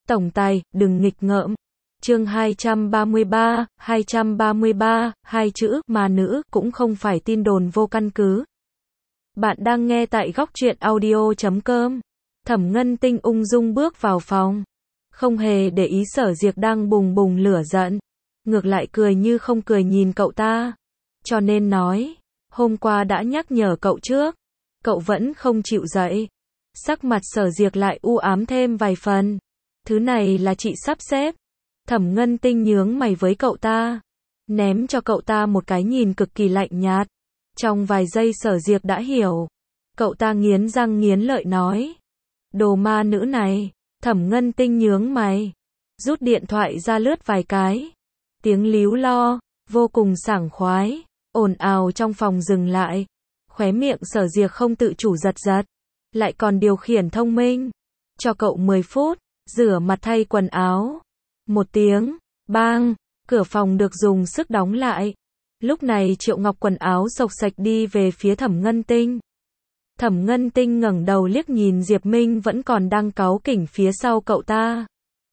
Tổng tài, đừng nghịch ngợm. Chương 233, hai chữ, ma nữ, cũng không phải tin đồn vô căn cứ. Bạn đang nghe tại góc truyện audio.com. Thẩm Ngân Tinh ung dung bước vào phòng. Không hề để ý Sở Diệc đang bùng bùng lửa giận. Ngược lại cười như không cười nhìn cậu ta. Cho nên nói, hôm qua đã nhắc nhở cậu trước. Cậu vẫn không chịu dậy. Sắc mặt Sở Diệc lại u ám thêm vài phần. Thứ này là chị sắp xếp. Thẩm Ngân Tinh nhướng mày với cậu ta. Ném cho cậu ta một cái nhìn cực kỳ lạnh nhạt. Trong vài giây Sở Diệc đã hiểu. Cậu ta nghiến răng nghiến lợi nói. Đồ ma nữ này. Thẩm Ngân Tinh nhướng mày. Rút điện thoại ra lướt vài cái. Tiếng líu lo, vô cùng sảng khoái. Ồn ào trong phòng dừng lại. Khóe miệng Sở Diệc không tự chủ giật giật. Lại còn điều khiển thông minh. Cho cậu 10 phút. Rửa mặt thay quần áo. Một tiếng, bang, cửa phòng được dùng sức đóng lại. Lúc này Triệu Ngọc quần áo xộc xạch đi về phía Thẩm Ngân Tinh. Thẩm Ngân Tinh ngẩng đầu liếc nhìn Diệp Minh vẫn còn đang cáu kỉnh phía sau cậu ta.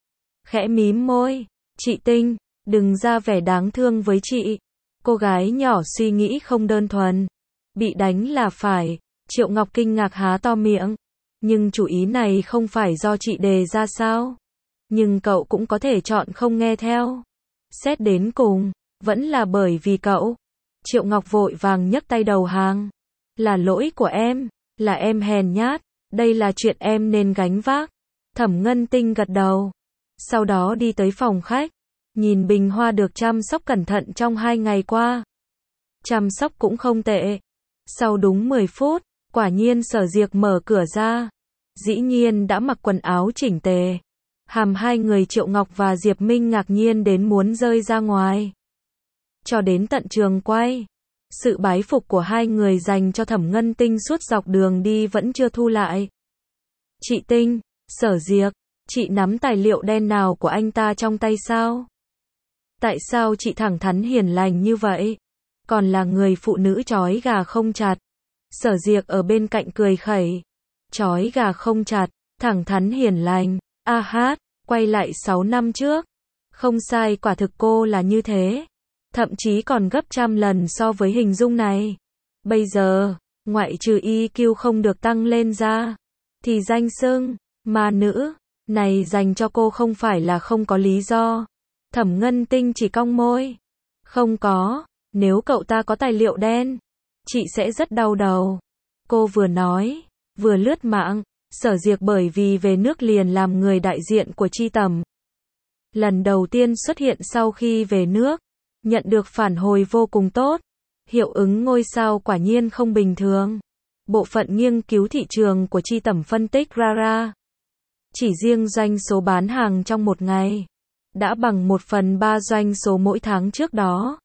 Khẽ mím môi, chị Tinh, đừng ra vẻ đáng thương với chị. Cô gái nhỏ suy nghĩ không đơn thuần. Bị đánh là phải. Triệu Ngọc kinh ngạc há to miệng. Nhưng chủ ý này không phải do chị đề ra sao? Nhưng cậu cũng có thể chọn không nghe theo. Xét đến cùng, vẫn là bởi vì cậu. Triệu Ngọc vội vàng nhấc tay đầu hàng. Là lỗi của em, là em hèn nhát, đây là chuyện em nên gánh vác. Thẩm Ngân Tinh gật đầu. Sau đó đi tới phòng khách, nhìn bình hoa được chăm sóc cẩn thận trong 2 ngày qua. Chăm sóc cũng không tệ. Sau đúng 10 phút, quả nhiên Sở Diệc mở cửa ra. Dĩ nhiên đã mặc quần áo chỉnh tề. Hàm hai người Triệu Ngọc và Diệp Minh ngạc nhiên đến muốn rơi ra ngoài. Cho đến tận trường quay, sự bái phục của hai người dành cho Thẩm Ngân Tinh suốt dọc đường đi vẫn chưa thu lại. Chị Tinh, Sở Diệc, chị nắm tài liệu đen nào của anh ta trong tay sao? Tại sao chị thẳng thắn hiền lành như vậy? Còn là người phụ nữ trói gà không chặt. Sở Diệc ở bên cạnh cười khẩy. Trói gà không chặt, thẳng thắn hiền lành. A hát, quay lại 6 năm trước. Không sai, quả thực cô là như thế. Thậm chí còn gấp trăm lần so với hình dung này. Bây giờ, ngoại trừ EQ không được tăng lên ra, thì danh xưng, ma nữ, này dành cho cô không phải là không có lý do. Thẩm Ngân Tinh chỉ cong môi. Không có, nếu cậu ta có tài liệu đen, chị sẽ rất đau đầu. Cô vừa nói, vừa lướt mạng. Sở Diệc bởi vì về nước liền làm người đại diện của Chi Tầm. Lần đầu tiên xuất hiện sau khi về nước, nhận được phản hồi vô cùng tốt. Hiệu ứng ngôi sao quả nhiên không bình thường. Bộ phận nghiên cứu thị trường của Chi Tầm phân tích ra. Chỉ riêng doanh số bán hàng trong một ngày, đã bằng 1/3 doanh số mỗi tháng trước đó.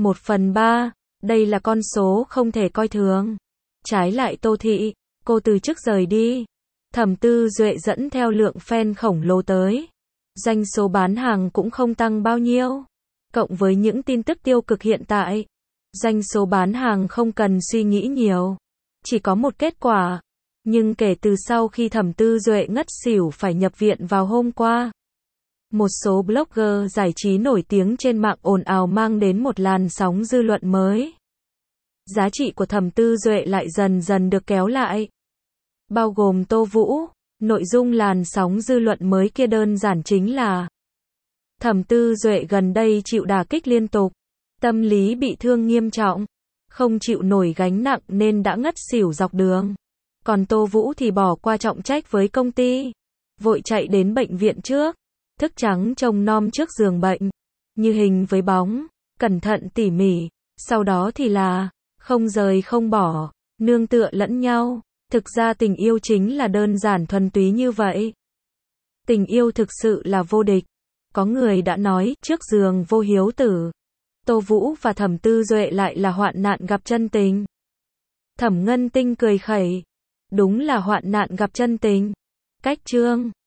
1/3, đây là con số không thể coi thường. Trái lại Tô Thị, cô từ chức rời đi. Thẩm Tư Duệ dẫn theo lượng fan khổng lồ tới. Doanh số bán hàng cũng không tăng bao nhiêu. Cộng với những tin tức tiêu cực hiện tại, doanh số bán hàng không cần suy nghĩ nhiều. Chỉ có một kết quả. Nhưng kể từ sau khi Thẩm Tư Duệ ngất xỉu phải nhập viện vào hôm qua, một số blogger giải trí nổi tiếng trên mạng ồn ào mang đến một làn sóng dư luận mới. Giá trị của Thẩm Tư Duệ lại dần dần được kéo lại. Bao gồm Tô Vũ. Nội dung làn sóng dư luận mới kia đơn giản chính là Thẩm Tư Duệ gần đây chịu đả kích liên tục, tâm lý bị thương nghiêm trọng, không chịu nổi gánh nặng nên đã ngất xỉu dọc đường. Còn Tô Vũ thì bỏ qua trọng trách với công ty, vội chạy đến bệnh viện trước, thức trắng trông nom trước giường bệnh, như hình với bóng, cẩn thận tỉ mỉ, sau đó thì là không rời không bỏ, nương tựa lẫn nhau. Thực ra tình yêu chính là đơn giản thuần túy như vậy. Tình yêu thực sự là vô địch. Có người đã nói, trước giường vô hiếu tử. Tô Vũ và Thẩm Tư Duệ lại là hoạn nạn gặp chân tình. Thẩm Ngân Tinh cười khẩy. Đúng là hoạn nạn gặp chân tình. Cách chương